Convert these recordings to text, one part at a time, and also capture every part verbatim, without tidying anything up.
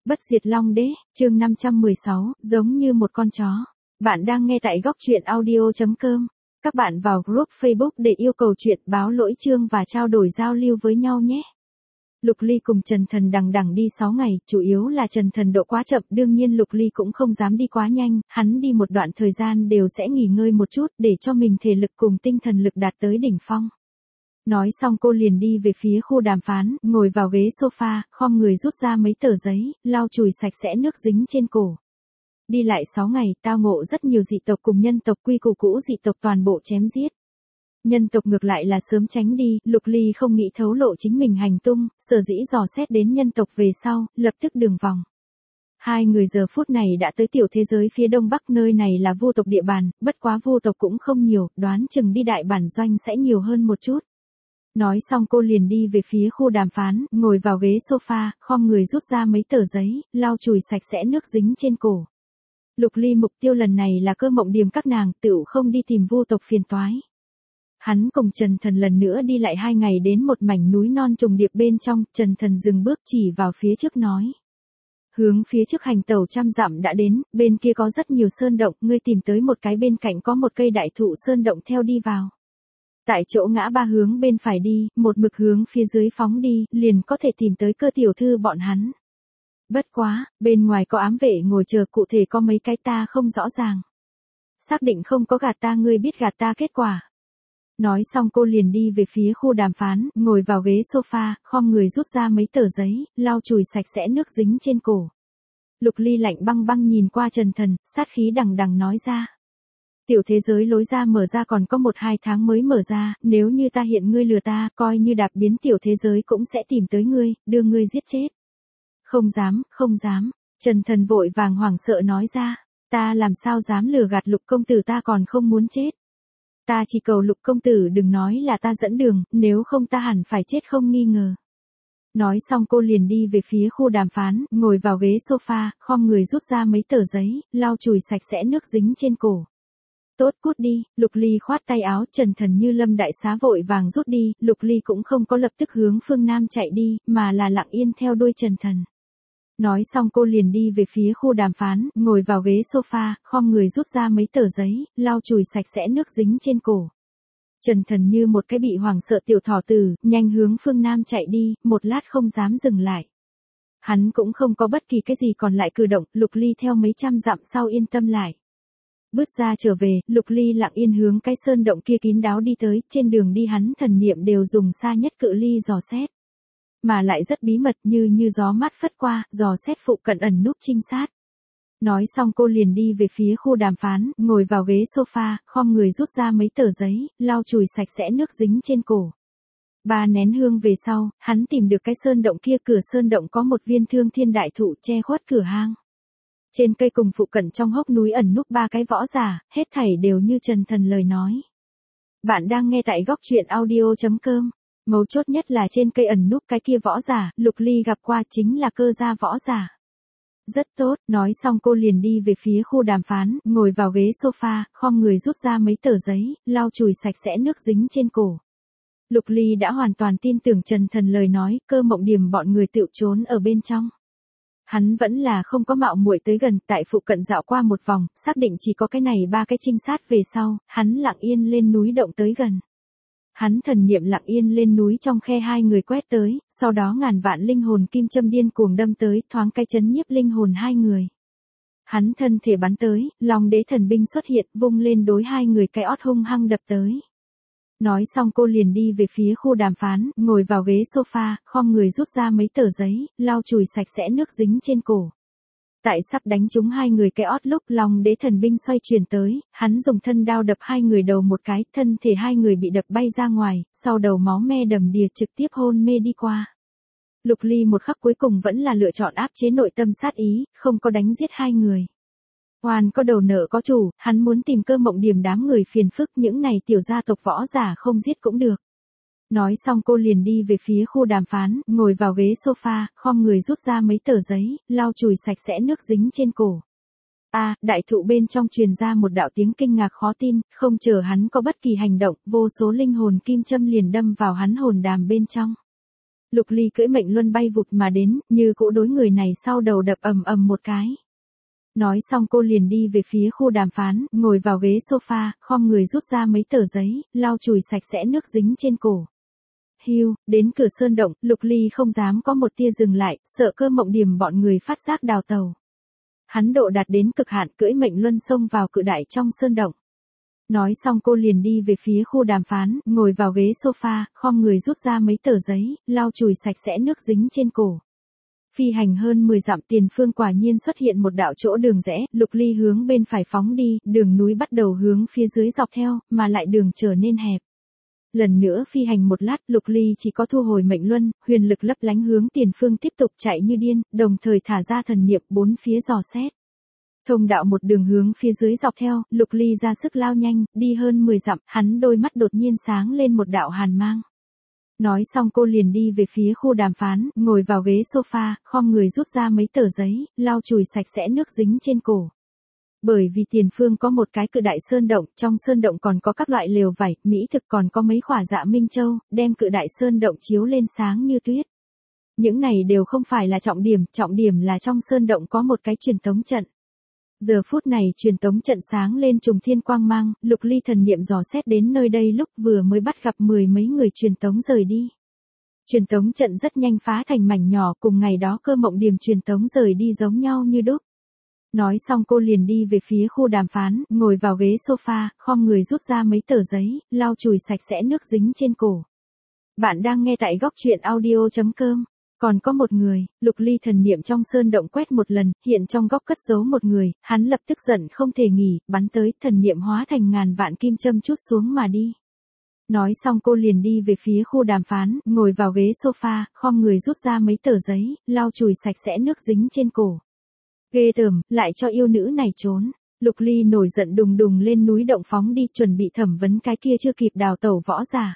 Bất diệt Long Đế, chương năm trăm mười sáu, giống như một con chó. Bạn đang nghe tại góc truyện audio chấm com. Các bạn vào group Facebook để yêu cầu chuyện, báo lỗi chương và trao đổi giao lưu với nhau nhé. Lục Ly cùng Trần Thần đằng đằng đi sáu ngày, chủ yếu là Trần Thần độ quá chậm, đương nhiên Lục Ly cũng không dám đi quá nhanh, hắn đi một đoạn thời gian đều sẽ nghỉ ngơi một chút để cho mình thể lực cùng tinh thần lực đạt tới đỉnh phong. Nói xong cô liền đi về phía khu đàm phán, ngồi vào ghế sofa, khom người rút ra mấy tờ giấy, lau chùi sạch sẽ nước dính trên cổ. Đi lại sáu ngày, tao ngộ rất nhiều dị tộc cùng nhân tộc, quy củ cũ dị tộc toàn bộ chém giết. Nhân tộc ngược lại là sớm tránh đi, Lục Ly không nghĩ thấu lộ chính mình hành tung, sở dĩ dò xét đến nhân tộc về sau, lập tức đường vòng. Hai người giờ phút này đã tới tiểu thế giới phía đông bắc, nơi này là vô tộc địa bàn, bất quá vô tộc cũng không nhiều, đoán chừng đi đại bản doanh sẽ nhiều hơn một chút. Nói xong cô liền đi về phía khu đàm phán, ngồi vào ghế sofa, khom người rút ra mấy tờ giấy, lau chùi sạch sẽ nước dính trên cổ. Lục Ly mục tiêu lần này là Cơ Mộng Điềm các nàng, tựu không đi tìm vô tộc phiền toái. Hắn cùng Trần Thần lần nữa đi lại hai ngày đến một mảnh núi non trùng điệp bên trong, Trần Thần dừng bước chỉ vào phía trước nói. Hướng phía trước hành tẩu trăm dặm đã đến, bên kia có rất nhiều sơn động, ngươi tìm tới một cái bên cạnh có một cây đại thụ sơn động theo đi vào. Tại chỗ ngã ba hướng bên phải đi, một mực hướng phía dưới phóng đi, liền có thể tìm tới Cơ tiểu thư bọn hắn. Bất quá, bên ngoài có ám vệ ngồi chờ, cụ thể có mấy cái ta không rõ ràng. Xác định không có gạt ta, ngươi biết gạt ta kết quả. Nói xong cô liền đi về phía khu đàm phán, ngồi vào ghế sofa, khom người rút ra mấy tờ giấy, lau chùi sạch sẽ nước dính trên cổ. Lục Ly lạnh băng băng nhìn qua Trần Thần, sát khí đằng đằng nói ra. Tiểu thế giới lối ra mở ra còn có một hai tháng mới mở ra, nếu như ta hiện ngươi lừa ta, coi như đạp biến tiểu thế giới cũng sẽ tìm tới ngươi, đưa ngươi giết chết. Không dám, không dám, Trần Thần vội vàng hoảng sợ nói ra, ta làm sao dám lừa gạt Lục công tử, ta còn không muốn chết. Ta chỉ cầu Lục công tử đừng nói là ta dẫn đường, nếu không ta hẳn phải chết không nghi ngờ. Nói xong cô liền đi về phía khu đàm phán, ngồi vào ghế sofa, khom người rút ra mấy tờ giấy, lau chùi sạch sẽ nước dính trên cổ. Tốt, cút đi, Lục Ly khoát tay áo, Trần Thần như lâm đại xá vội vàng rút đi, Lục Ly cũng không có lập tức hướng phương Nam chạy đi, mà là lặng yên theo đuôi Trần Thần. Nói xong cô liền đi về phía khu đàm phán, ngồi vào ghế sofa, khom người rút ra mấy tờ giấy, lau chùi sạch sẽ nước dính trên cổ. Trần Thần như một cái bị hoảng sợ tiểu thỏ tử, nhanh hướng phương Nam chạy đi, một lát không dám dừng lại. Hắn cũng không có bất kỳ cái gì còn lại cử động, Lục Ly theo mấy trăm dặm sau yên tâm lại. Bước ra trở về, Lục Ly lặng yên hướng cái sơn động kia kín đáo đi tới, trên đường đi hắn thần niệm đều dùng xa nhất cự ly dò xét. Mà lại rất bí mật, như như gió mát phất qua, dò xét phụ cận ẩn núp trinh sát. Nói xong cô liền đi về phía khu đàm phán, ngồi vào ghế sofa, khom người rút ra mấy tờ giấy, lau chùi sạch sẽ nước dính trên cổ. Ba nén hương về sau, hắn tìm được cái sơn động kia, cửa sơn động có một viên thương thiên đại thụ che khuất cửa hang. Trên cây cùng phụ cận trong hốc núi ẩn núp ba cái võ giả, hết thảy đều như Trần Thần lời nói. Bạn đang nghe tại góc truyện audio chấm com. Mấu chốt nhất là trên cây ẩn núp cái kia võ giả, Lục Ly gặp qua chính là Cơ gia võ giả. Rất tốt, nói xong cô liền đi về phía khu đàm phán, ngồi vào ghế sofa, khom người rút ra mấy tờ giấy, lau chùi sạch sẽ nước dính trên cổ. Lục Ly đã hoàn toàn tin tưởng Trần Thần lời nói, Cơ Mộng Điềm bọn người tựu trốn ở bên trong. Hắn vẫn là không có mạo muội tới gần, tại phụ cận dạo qua một vòng, xác định chỉ có cái này ba cái trinh sát về sau, hắn lặng yên lên núi động tới gần. Hắn thần niệm lặng yên lên núi trong khe hai người quét tới, sau đó ngàn vạn linh hồn kim châm điên cuồng đâm tới, thoáng cái chấn nhiếp linh hồn hai người. Hắn thân thể bắn tới, Long Đế thần binh xuất hiện, vung lên đối hai người cái ót hung hăng đập tới. Nói xong cô liền đi về phía khu đàm phán, ngồi vào ghế sofa, khom người rút ra mấy tờ giấy, lau chùi sạch sẽ nước dính trên cổ. Tại sắp đánh trúng hai người cái ót lúc Long Đế thần binh xoay chuyển tới, hắn dùng thân đao đập hai người đầu một cái, thân thể hai người bị đập bay ra ngoài, sau đầu máu me đầm đìa trực tiếp hôn mê đi qua. Lục Ly một khắc cuối cùng vẫn là lựa chọn áp chế nội tâm sát ý, không có đánh giết hai người. Oan có đầu nợ có chủ, hắn muốn tìm Cơ Mộng Điềm đám người phiền phức, những này tiểu gia tộc võ giả không giết cũng được. Nói xong cô liền đi về phía khu đàm phán, ngồi vào ghế sofa, khom người rút ra mấy tờ giấy, lau chùi sạch sẽ nước dính trên cổ. A, à, đại thụ bên trong truyền ra một đạo tiếng kinh ngạc khó tin, không chờ hắn có bất kỳ hành động, vô số linh hồn kim châm liền đâm vào hắn hồn đàm bên trong. Lục Ly cưỡi mệnh luân bay vụt mà đến, như cũ đối người này sau đầu đập ầm ầm một cái. Nói xong cô liền đi về phía khu đàm phán, ngồi vào ghế sofa, khom người rút ra mấy tờ giấy, lau chùi sạch sẽ nước dính trên cổ. Hiu, đến cửa sơn động, Lục Ly không dám có một tia dừng lại, sợ Cơ Mộng Điềm bọn người phát giác đào tàu. Hắn độ đạt đến cực hạn, cưỡi mệnh luân xông vào cự đại trong sơn động. Nói xong cô liền đi về phía khu đàm phán, ngồi vào ghế sofa, khom người rút ra mấy tờ giấy, lau chùi sạch sẽ nước dính trên cổ. Phi hành hơn mười dặm, tiền phương quả nhiên xuất hiện một đạo chỗ đường rẽ, Lục Ly hướng bên phải phóng đi, đường núi bắt đầu hướng phía dưới dọc theo, mà lại đường trở nên hẹp. Lần nữa phi hành một lát, Lục Ly chỉ có thu hồi mệnh luân, huyền lực lấp lánh hướng tiền phương tiếp tục chạy như điên, đồng thời thả ra thần niệm bốn phía dò xét. Thông đạo một đường hướng phía dưới dọc theo, Lục Ly ra sức lao nhanh, đi hơn mười dặm, hắn đôi mắt đột nhiên sáng lên một đạo hàn mang. Nói xong cô liền đi về phía khu đàm phán, ngồi vào ghế sofa, khom người rút ra mấy tờ giấy, lau chùi sạch sẽ nước dính trên cổ. Bởi vì tiền phương có một cái cự đại sơn động, trong sơn động còn có các loại lều vải, mỹ thực, còn có mấy khỏa dạ minh châu, đem cự đại sơn động chiếu lên sáng như tuyết. Những này đều không phải là trọng điểm, trọng điểm là trong sơn động có một cái truyền tống trận. Giờ phút này truyền tống trận sáng lên trùng thiên quang mang, Lục Ly thần niệm dò xét đến nơi đây lúc vừa mới bắt gặp mười mấy người truyền tống rời đi. Truyền tống trận rất nhanh phá thành mảnh nhỏ, cùng ngày đó Cơ Mộng Điềm truyền tống rời đi giống nhau như đúc. Nói xong cô liền đi về phía khu đàm phán, ngồi vào ghế sofa, khom người rút ra mấy tờ giấy, lau chùi sạch sẽ nước dính trên cổ. Bạn đang nghe tại góc truyện audio chấm com. Còn có một người, Lục Ly thần niệm trong sơn động quét một lần, hiện trong góc cất giấu một người, hắn lập tức giận không thể nghỉ, bắn tới, thần niệm hóa thành ngàn vạn kim châm chút xuống mà đi. Nói xong cô liền đi về phía khu đàm phán, ngồi vào ghế sofa, khom người rút ra mấy tờ giấy, lau chùi sạch sẽ nước dính trên cổ. Ghê tởm, lại cho yêu nữ này trốn. Lục Ly nổi giận đùng đùng lên núi động phóng đi, chuẩn bị thẩm vấn cái kia chưa kịp đào tẩu võ giả.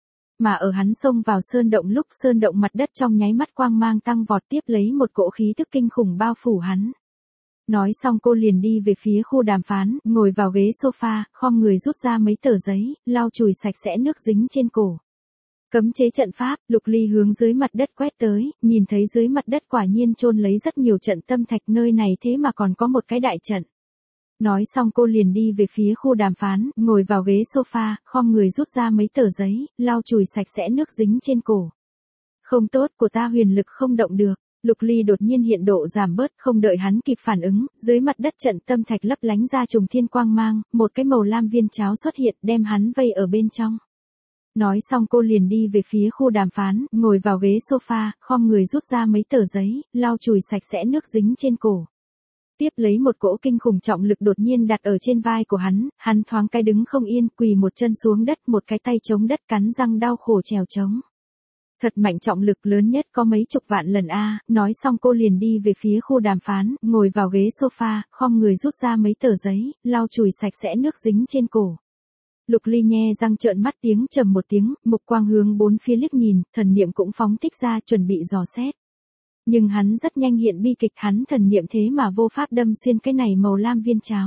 Mà ở hắn xông vào sơn động lúc sơn động mặt đất trong nháy mắt quang mang tăng vọt, tiếp lấy một cỗ khí tức kinh khủng bao phủ hắn. Nói xong cô liền đi về phía khu đàm phán, ngồi vào ghế sofa, khom người rút ra mấy tờ giấy, lau chùi sạch sẽ nước dính trên cổ. Cấm chế trận pháp, Lục Ly hướng dưới mặt đất quét tới, nhìn thấy dưới mặt đất quả nhiên chôn lấy rất nhiều trận tâm thạch, nơi này thế mà còn có một cái đại trận. Nói xong cô liền đi về phía khu đàm phán, ngồi vào ghế sofa, khom người rút ra mấy tờ giấy, lau chùi sạch sẽ nước dính trên cổ. Không tốt, của ta huyền lực không động được. Lục Ly đột nhiên hiện độ giảm bớt, không đợi hắn kịp phản ứng, dưới mặt đất trận tâm thạch lấp lánh ra trùng thiên quang mang, một cái màu lam viên cháo xuất hiện, đem hắn vây ở bên trong. Nói xong cô liền đi về phía khu đàm phán, ngồi vào ghế sofa, khom người rút ra mấy tờ giấy, lau chùi sạch sẽ nước dính trên cổ. Tiếp lấy một cỗ kinh khủng trọng lực đột nhiên đặt ở trên vai của hắn, hắn thoáng cái đứng không yên, quỳ một chân xuống đất, một cái tay chống đất, cắn răng đau khổ trèo trống. Thật mạnh, trọng lực lớn nhất có mấy chục vạn lần a. Nói xong cô liền đi về phía khu đàm phán, ngồi vào ghế sofa, khom người rút ra mấy tờ giấy, lau chùi sạch sẽ nước dính trên cổ. Lục Ly nhe răng trợn mắt, tiếng trầm một tiếng, mục quang hướng bốn phía liếc nhìn, thần niệm cũng phóng thích ra, chuẩn bị dò xét. Nhưng hắn rất nhanh hiện bi kịch, hắn thần niệm thế mà vô pháp đâm xuyên cái này màu lam viên cháo.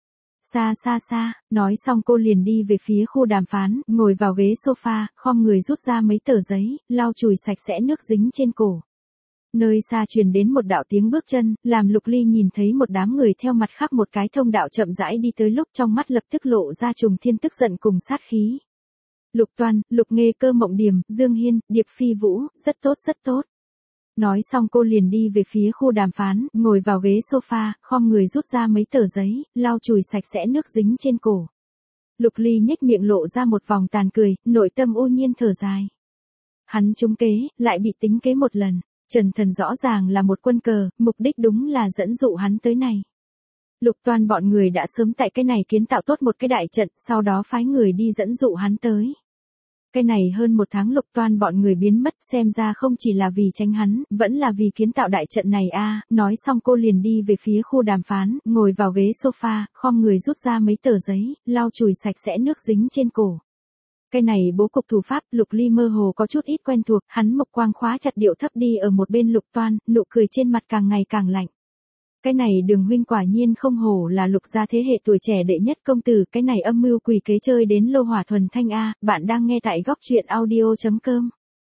Xa xa xa, nói xong cô liền đi về phía khu đàm phán, ngồi vào ghế sofa, khom người rút ra mấy tờ giấy, lau chùi sạch sẽ nước dính trên cổ. Nơi xa truyền đến một đạo tiếng bước chân, làm Lục Ly nhìn thấy một đám người theo mặt khác một cái thông đạo chậm rãi đi tới, lúc trong mắt lập tức lộ ra trùng thiên tức giận cùng sát khí. Lục Toan, Lục Nghê, Cơ Mộng Điềm, Dương Hiên, Điệp Phi Vũ, rất tốt rất tốt. Nói xong cô liền đi về phía khu đàm phán, ngồi vào ghế sofa, khom người rút ra mấy tờ giấy, lau chùi sạch sẽ nước dính trên cổ. Lục Ly nhếch miệng lộ ra một vòng tàn cười, nội tâm u nhiên thở dài. Hắn trúng kế, lại bị tính kế một lần. Trần Thần rõ ràng là một quân cờ, mục đích đúng là dẫn dụ hắn tới này. Lục Toan bọn người đã sớm tại cái này kiến tạo tốt một cái đại trận, sau đó phái người đi dẫn dụ hắn tới. Cái này hơn một tháng Lục Toan bọn người biến mất, xem ra không chỉ là vì tránh hắn, vẫn là vì kiến tạo đại trận này a. À. Nói xong cô liền đi về phía khu đàm phán, ngồi vào ghế sofa, khom người rút ra mấy tờ giấy, lau chùi sạch sẽ nước dính trên cổ. Cái này bố cục thủ pháp, Lục Ly mơ hồ có chút ít quen thuộc, hắn mộc quang khóa chặt điệu thấp đi ở một bên Lục Toan, nụ cười trên mặt càng ngày càng lạnh. Cái này Đường huynh quả nhiên không hổ là Lục gia thế hệ tuổi trẻ đệ nhất công tử, cái này âm mưu quỷ kế chơi đến lô hỏa thuần thanh a. Bạn đang nghe tại góc truyện audio chấm com.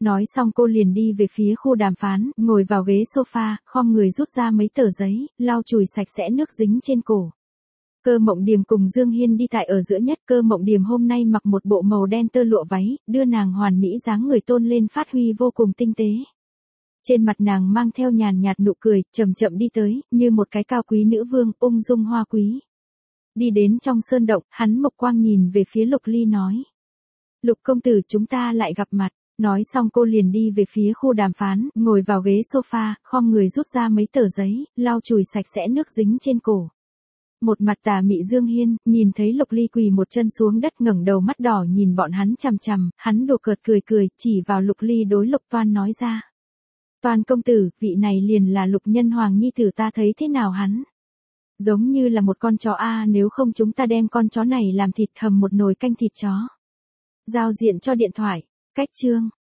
Nói xong cô liền đi về phía khu đàm phán, ngồi vào ghế sofa, khom người rút ra mấy tờ giấy, lau chùi sạch sẽ nước dính trên cổ. Cơ Mộng Điềm cùng Dương Hiên đi tại ở giữa nhất. Cơ Mộng Điềm hôm nay mặc một bộ màu đen tơ lụa váy, đưa nàng hoàn mỹ dáng người tôn lên phát huy vô cùng tinh tế. Trên mặt nàng mang theo nhàn nhạt nụ cười, chậm chậm đi tới, như một cái cao quý nữ vương, ung dung hoa quý. Đi đến trong sơn động, hắn mộc quang nhìn về phía Lục Ly nói. Lục công tử, chúng ta lại gặp mặt. Nói xong cô liền đi về phía khu đàm phán, ngồi vào ghế sofa, khom người rút ra mấy tờ giấy, lau chùi sạch sẽ nước dính trên cổ. Một mặt tà mị Dương Hiên, nhìn thấy Lục Ly quỳ một chân xuống đất ngẩng đầu mắt đỏ nhìn bọn hắn chằm chằm, hắn đùa cợt cười cười, chỉ vào Lục Ly đối Lục Toan nói ra. Toan công tử, vị này liền là Lục Nhân Hoàng nhi tử, ta thấy thế nào hắn? Giống như là một con chó a, nếu không chúng ta đem con chó này làm thịt hầm một nồi canh thịt chó. Giao diện cho điện thoại, cách chương.